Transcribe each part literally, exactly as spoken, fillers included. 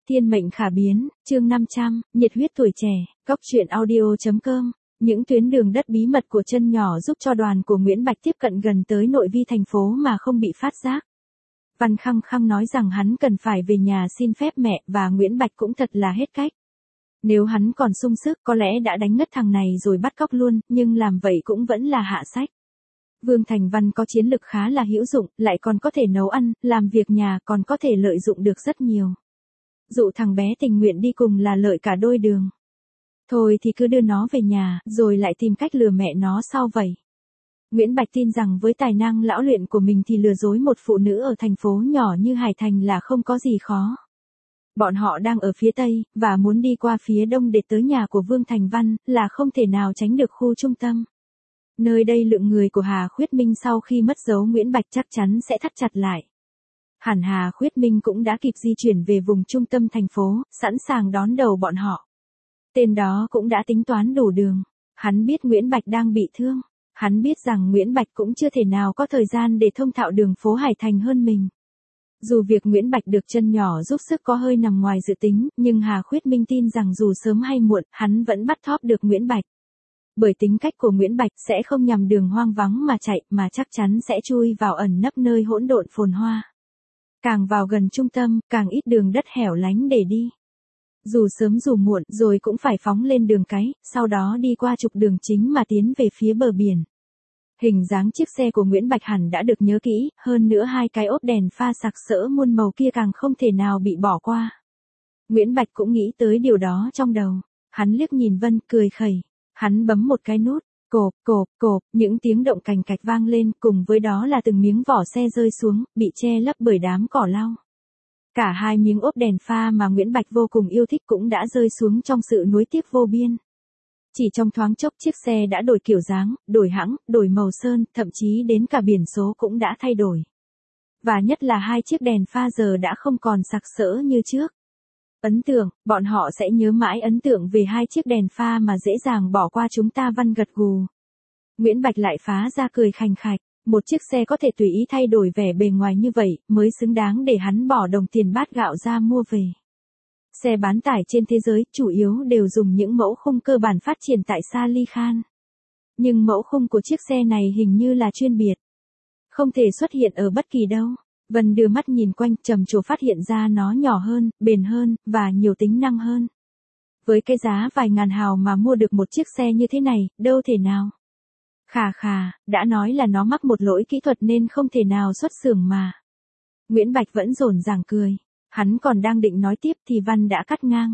Thiên mệnh khả biến, chương năm trăm, nhiệt huyết tuổi trẻ, góc truyện audio.com. Những tuyến đường đất bí mật của chân nhỏ giúp cho đoàn của Nguyễn Bạch tiếp cận gần tới nội vi thành phố mà không bị phát giác. Văn Khăng Khăng nói rằng hắn cần phải về nhà xin phép mẹ và Nguyễn Bạch cũng thật là hết cách. Nếu hắn còn sung sức có lẽ đã đánh ngất thằng này rồi bắt cóc luôn, nhưng làm vậy cũng vẫn là hạ sách. Vương Thành Văn có chiến lực khá là hữu dụng, lại còn có thể nấu ăn, làm việc nhà còn có thể lợi dụng được rất nhiều. Dụ thằng bé tình nguyện đi cùng là lợi cả đôi đường. Thôi thì cứ đưa nó về nhà, rồi lại tìm cách lừa mẹ nó sau vậy. Nguyễn Bạch tin rằng với tài năng lão luyện của mình thì lừa dối một phụ nữ ở thành phố nhỏ như Hải Thành là không có gì khó. Bọn họ đang ở phía Tây, và muốn đi qua phía Đông để tới nhà của Vương Thành Văn, là không thể nào tránh được khu trung tâm. Nơi đây lượng người của Hà Khuyết Minh sau khi mất dấu Nguyễn Bạch chắc chắn sẽ thắt chặt lại. Hẳn Hà Khuyết Minh cũng đã kịp di chuyển về vùng trung tâm thành phố, sẵn sàng đón đầu bọn họ. Tên đó cũng đã tính toán đủ đường. Hắn biết Nguyễn Bạch đang bị thương. Hắn biết rằng Nguyễn Bạch cũng chưa thể nào có thời gian để thông thạo đường phố Hải Thành hơn mình. Dù việc Nguyễn Bạch được chân nhỏ giúp sức có hơi nằm ngoài dự tính, nhưng Hà Khuyết Minh tin rằng dù sớm hay muộn, hắn vẫn bắt thóp được Nguyễn Bạch. Bởi tính cách của Nguyễn Bạch sẽ không nhằm đường hoang vắng mà chạy, mà chắc chắn sẽ chui vào ẩn nấp nơi hỗn độn phồn hoa. Càng vào gần trung tâm, càng ít đường đất hẻo lánh để đi. Dù sớm dù muộn, rồi cũng phải phóng lên đường cái, sau đó đi qua trục đường chính mà tiến về phía bờ biển. Hình dáng chiếc xe của Nguyễn Bạch hẳn đã được nhớ kỹ, hơn nữa hai cái ốp đèn pha sặc sỡ muôn màu kia càng không thể nào bị bỏ qua. Nguyễn Bạch cũng nghĩ tới điều đó trong đầu. Hắn liếc nhìn Vân, cười khẩy. Hắn bấm một cái nút, cộp, cộp, cộp, những tiếng động cành cạch vang lên, cùng với đó là từng miếng vỏ xe rơi xuống, bị che lấp bởi đám cỏ lau. Cả hai miếng ốp đèn pha mà Nguyễn Bạch vô cùng yêu thích cũng đã rơi xuống trong sự nuối tiếc vô biên. Chỉ trong thoáng chốc chiếc xe đã đổi kiểu dáng, đổi hãng, đổi màu sơn, thậm chí đến cả biển số cũng đã thay đổi. Và nhất là hai chiếc đèn pha giờ đã không còn sặc sỡ như trước. Ấn tượng, bọn họ sẽ nhớ mãi ấn tượng về hai chiếc đèn pha mà dễ dàng bỏ qua chúng ta. Văn gật gù. Nguyễn Bạch lại phá ra cười khành khạch. Một chiếc xe có thể tùy ý thay đổi vẻ bề ngoài như vậy, mới xứng đáng để hắn bỏ đồng tiền bát gạo ra mua về. Xe bán tải trên thế giới, chủ yếu đều dùng những mẫu khung cơ bản phát triển tại Sali Khan. Nhưng mẫu khung của chiếc xe này hình như là chuyên biệt. Không thể xuất hiện ở bất kỳ đâu. Vân đưa mắt nhìn quanh, trầm trồ phát hiện ra nó nhỏ hơn, bền hơn, và nhiều tính năng hơn. Với cái giá vài ngàn hào mà mua được một chiếc xe như thế này, đâu thể nào. Khà khà, đã nói là nó mắc một lỗi kỹ thuật nên không thể nào xuất xưởng mà. Nguyễn Bạch vẫn rồn ràng cười. Hắn còn đang định nói tiếp thì Văn đã cắt ngang.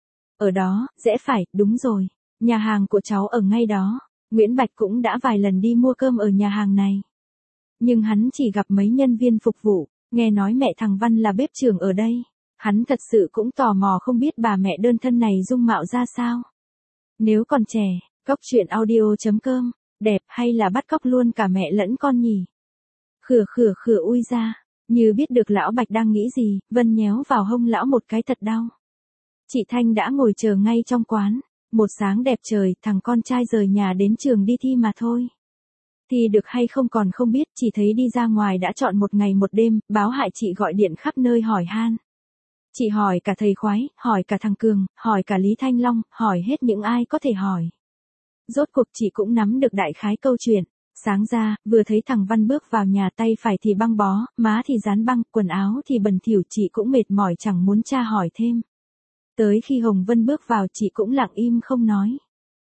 Ở đó, rẽ phải, đúng rồi. Nhà hàng của cháu ở ngay đó. Nguyễn Bạch cũng đã vài lần đi mua cơm ở nhà hàng này. Nhưng hắn chỉ gặp mấy nhân viên phục vụ, nghe nói mẹ thằng Văn là bếp trưởng ở đây. Hắn thật sự cũng tò mò không biết bà mẹ đơn thân này dung mạo ra sao. Nếu còn trẻ, góc truyện audio.com, đẹp hay là bắt cóc luôn cả mẹ lẫn con nhỉ? Khửa khửa khửa ui ra, như biết được lão Bạch đang nghĩ gì, Vân nhéo vào hông lão một cái thật đau. Chị Thanh đã ngồi chờ ngay trong quán. Một sáng đẹp trời, thằng con trai rời nhà đến trường đi thi mà thôi. Thì được hay không còn không biết, chỉ thấy đi ra ngoài đã chọn một ngày một đêm, báo hại chị gọi điện khắp nơi hỏi han. Chị hỏi cả thầy khoái, hỏi cả thằng Cường, hỏi cả Lý Thanh Long, hỏi hết những ai có thể hỏi. Rốt cuộc chị cũng nắm được đại khái câu chuyện. Sáng ra, vừa thấy thằng Văn bước vào nhà, tay phải thì băng bó, má thì dán băng, quần áo thì bẩn thỉu, chị cũng mệt mỏi chẳng muốn tra hỏi thêm. Tới khi Hồng Vân bước vào chị cũng lặng im không nói.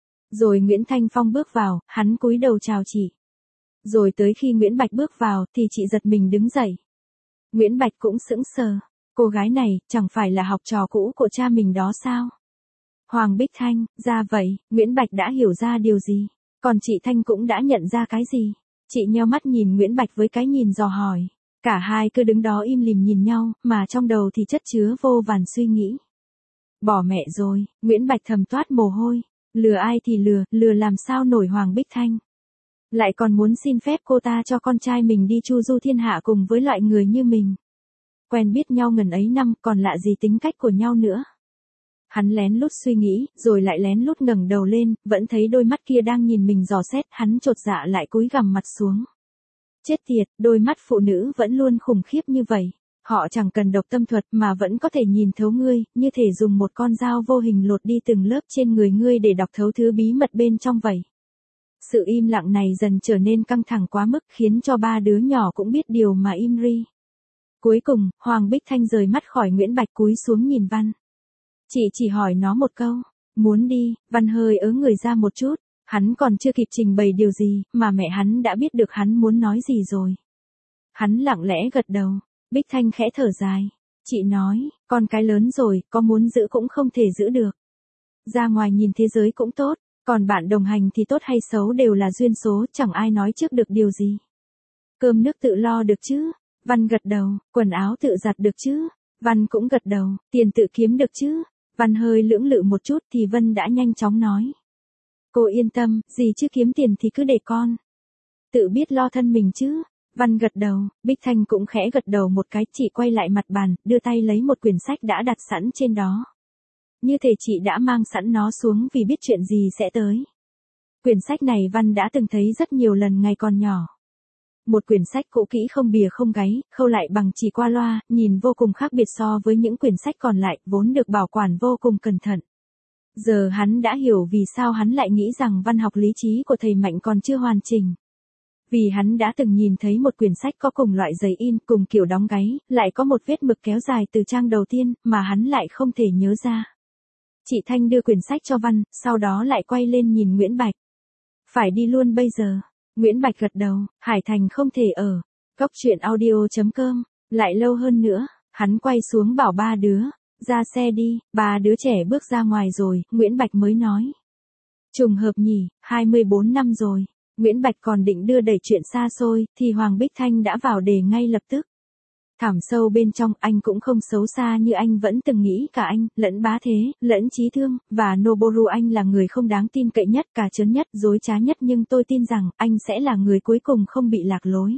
Rồi Nguyễn Thanh Phong bước vào, hắn cúi đầu chào chị. Rồi tới khi Nguyễn Bạch bước vào thì chị giật mình đứng dậy. Nguyễn Bạch cũng sững sờ. Cô gái này chẳng phải là học trò cũ của cha mình đó sao? Hoàng Bích Thanh, ra vậy, Nguyễn Bạch đã hiểu ra điều gì? Còn chị Thanh cũng đã nhận ra cái gì? Chị nheo mắt nhìn Nguyễn Bạch với cái nhìn dò hỏi. Cả hai cứ đứng đó im lìm nhìn nhau, mà trong đầu thì chất chứa vô vàn suy nghĩ. Bỏ mẹ rồi, Nguyễn Bạch thầm toát mồ hôi. Lừa ai thì lừa, lừa làm sao nổi Hoàng Bích Thanh. Lại còn muốn xin phép cô ta cho con trai mình đi chu du thiên hạ cùng với loại người như mình. Quen biết nhau ngần ấy năm, còn lạ gì tính cách của nhau nữa. Hắn lén lút suy nghĩ, rồi lại lén lút ngẩng đầu lên, vẫn thấy đôi mắt kia đang nhìn mình dò xét, hắn chột dạ lại cúi gằm mặt xuống. Chết tiệt, đôi mắt phụ nữ vẫn luôn khủng khiếp như vậy. Họ chẳng cần độc tâm thuật mà vẫn có thể nhìn thấu ngươi, như thể dùng một con dao vô hình lột đi từng lớp trên người ngươi để đọc thấu thứ bí mật bên trong vậy. Sự im lặng này dần trở nên căng thẳng quá mức khiến cho ba đứa nhỏ cũng biết điều mà im ri. Cuối cùng, Hoàng Bích Thanh rời mắt khỏi Nguyễn Bạch cúi xuống nhìn Văn. Chị chỉ hỏi nó một câu, muốn đi, Văn hơi ớ người ra một chút, hắn còn chưa kịp trình bày điều gì, mà mẹ hắn đã biết được hắn muốn nói gì rồi. Hắn lặng lẽ gật đầu, Bích Thanh khẽ thở dài. Chị nói, con cái lớn rồi, có muốn giữ cũng không thể giữ được. Ra ngoài nhìn thế giới cũng tốt, còn bạn đồng hành thì tốt hay xấu đều là duyên số, chẳng ai nói trước được điều gì. Cơm nước tự lo được chứ? Văn gật đầu. Quần áo tự giặt được chứ? Văn cũng gật đầu. Tiền tự kiếm được chứ? Văn hơi lưỡng lự một chút thì Vân đã nhanh chóng nói. Cô yên tâm, gì chứ kiếm tiền thì cứ để con. Tự biết lo thân mình chứ? Văn gật đầu. Bích Thanh cũng khẽ gật đầu một cái, chị quay lại mặt bàn, đưa tay lấy một quyển sách đã đặt sẵn trên đó. Như thể chị đã mang sẵn nó xuống vì biết chuyện gì sẽ tới. Quyển sách này Văn đã từng thấy rất nhiều lần ngày còn nhỏ. Một quyển sách cũ kỹ không bìa không gáy, khâu lại bằng chỉ qua loa, nhìn vô cùng khác biệt so với những quyển sách còn lại, vốn được bảo quản vô cùng cẩn thận. Giờ hắn đã hiểu vì sao hắn lại nghĩ rằng văn học lý trí của thầy Mạnh còn chưa hoàn chỉnh. Vì hắn đã từng nhìn thấy một quyển sách có cùng loại giấy in, cùng kiểu đóng gáy, lại có một vết mực kéo dài từ trang đầu tiên, mà hắn lại không thể nhớ ra. Chị Thanh đưa quyển sách cho Văn, sau đó lại quay lên nhìn Nguyễn Bạch. Phải đi luôn bây giờ. Nguyễn Bạch gật đầu, Hải Thành không thể ở. Góc truyện audio chấm com, lại lâu hơn nữa, hắn quay xuống bảo ba đứa, ra xe đi, ba đứa trẻ bước ra ngoài rồi, Nguyễn Bạch mới nói. Trùng hợp nhỉ, hai mươi bốn năm rồi, Nguyễn Bạch còn định đưa đẩy chuyện xa xôi, thì Hoàng Bích Thanh đã vào đề ngay lập tức. Thẳm sâu bên trong anh cũng không xấu xa như anh vẫn từng nghĩ, cả anh, lẫn Bá Thế, lẫn Chí Thương, và Noboru anh là người không đáng tin cậy nhất, cả trớn nhất, dối trá nhất, nhưng tôi tin rằng anh sẽ là người cuối cùng không bị lạc lối.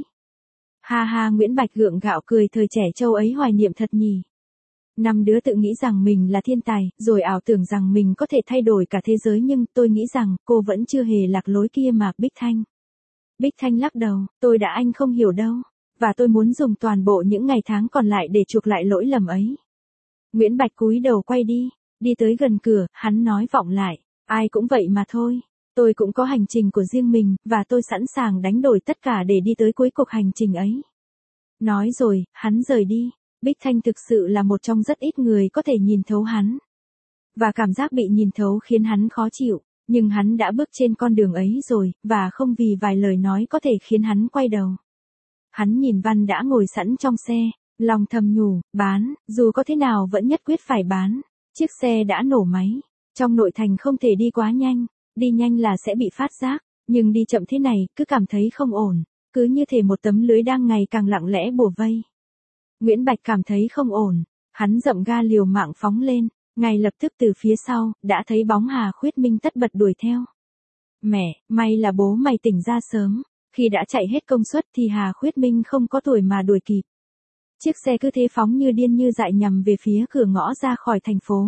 Ha ha, Nguyễn Bạch gượng gạo cười, thời trẻ trâu ấy hoài niệm thật nhỉ. Năm đứa tự nghĩ rằng mình là thiên tài, rồi ảo tưởng rằng mình có thể thay đổi cả thế giới, nhưng tôi nghĩ rằng cô vẫn chưa hề lạc lối kia mà, Bích Thanh. Bích Thanh lắc đầu, tôi đã anh không hiểu đâu. Và tôi muốn dùng toàn bộ những ngày tháng còn lại để chuộc lại lỗi lầm ấy. Nguyễn Bạch cúi đầu quay đi, đi tới gần cửa, hắn nói vọng lại, ai cũng vậy mà thôi. Tôi cũng có hành trình của riêng mình, và tôi sẵn sàng đánh đổi tất cả để đi tới cuối cuộc hành trình ấy. Nói rồi, hắn rời đi. Bích Thanh thực sự là một trong rất ít người có thể nhìn thấu hắn. Và cảm giác bị nhìn thấu khiến hắn khó chịu, nhưng hắn đã bước trên con đường ấy rồi, và không vì vài lời nói có thể khiến hắn quay đầu. Hắn nhìn Văn đã ngồi sẵn trong xe, lòng thầm nhủ, bán, dù có thế nào vẫn nhất quyết phải bán. Chiếc xe đã nổ máy, trong nội thành không thể đi quá nhanh, đi nhanh là sẽ bị phát giác, nhưng đi chậm thế này, cứ cảm thấy không ổn, cứ như thể một tấm lưới đang ngày càng lặng lẽ bủa vây. Nguyễn Bạch cảm thấy không ổn, hắn dậm ga liều mạng phóng lên, ngay lập tức từ phía sau, đã thấy bóng Hà Khuyết Minh tất bật đuổi theo. Mẹ, may là bố mày tỉnh ra sớm. Khi đã chạy hết công suất thì Hà Khuyết Minh không có tuổi mà đuổi kịp. Chiếc xe cứ thế phóng như điên như dại nhằm về phía cửa ngõ ra khỏi thành phố.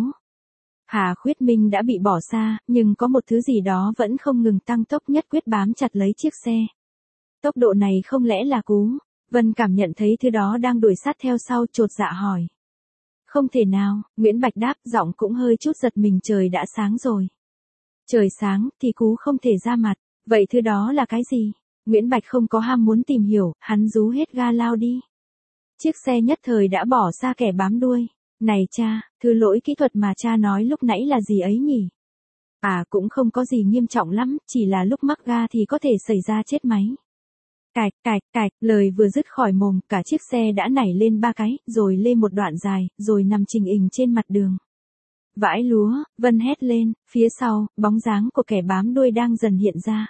Hà Khuyết Minh đã bị bỏ xa, nhưng có một thứ gì đó vẫn không ngừng tăng tốc, nhất quyết bám chặt lấy chiếc xe. Tốc độ này không lẽ là cú? Vân cảm nhận thấy thứ đó đang đuổi sát theo sau, chột dạ hỏi. Không thể nào, Nguyễn Bạch đáp, giọng cũng hơi chút giật mình, trời đã sáng rồi. Trời sáng thì cú không thể ra mặt, vậy thứ đó là cái gì? Nguyễn Bạch không có ham muốn tìm hiểu, hắn rú hết ga lao đi. Chiếc xe nhất thời đã bỏ xa kẻ bám đuôi. Này cha, thứ lỗi kỹ thuật mà cha nói lúc nãy là gì ấy nhỉ? À, cũng không có gì nghiêm trọng lắm, chỉ là lúc mắc ga thì có thể xảy ra chết máy. Cạch, cạch, cạch, lời vừa dứt khỏi mồm, cả chiếc xe đã nảy lên ba cái, rồi lê một đoạn dài, rồi nằm trình hình trên mặt đường. Vãi lúa, Vân hét lên, phía sau, bóng dáng của kẻ bám đuôi đang dần hiện ra.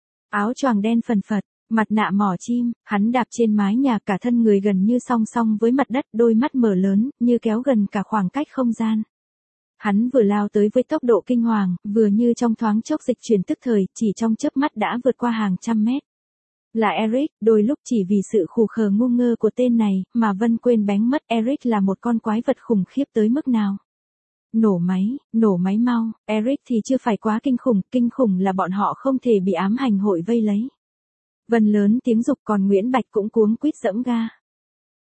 Áo choàng đen phần phật, mặt nạ mỏ chim, hắn đạp trên mái nhà, cả thân người gần như song song với mặt đất, đôi mắt mở lớn, như kéo gần cả khoảng cách không gian. Hắn vừa lao tới với tốc độ kinh hoàng, vừa như trong thoáng chốc dịch chuyển tức thời, chỉ trong chớp mắt đã vượt qua hàng trăm mét. Là Eric, đôi lúc chỉ vì sự khù khờ ngu ngơ của tên này, mà Vân quên bén mất Eric là một con quái vật khủng khiếp tới mức nào. Nổ máy, nổ máy mau, Eric thì chưa phải quá kinh khủng, kinh khủng là bọn họ không thể bị ám hành hội vây lấy. Vân lớn tiếng giục, còn Nguyễn Bạch cũng cuống quýt dẫm ga.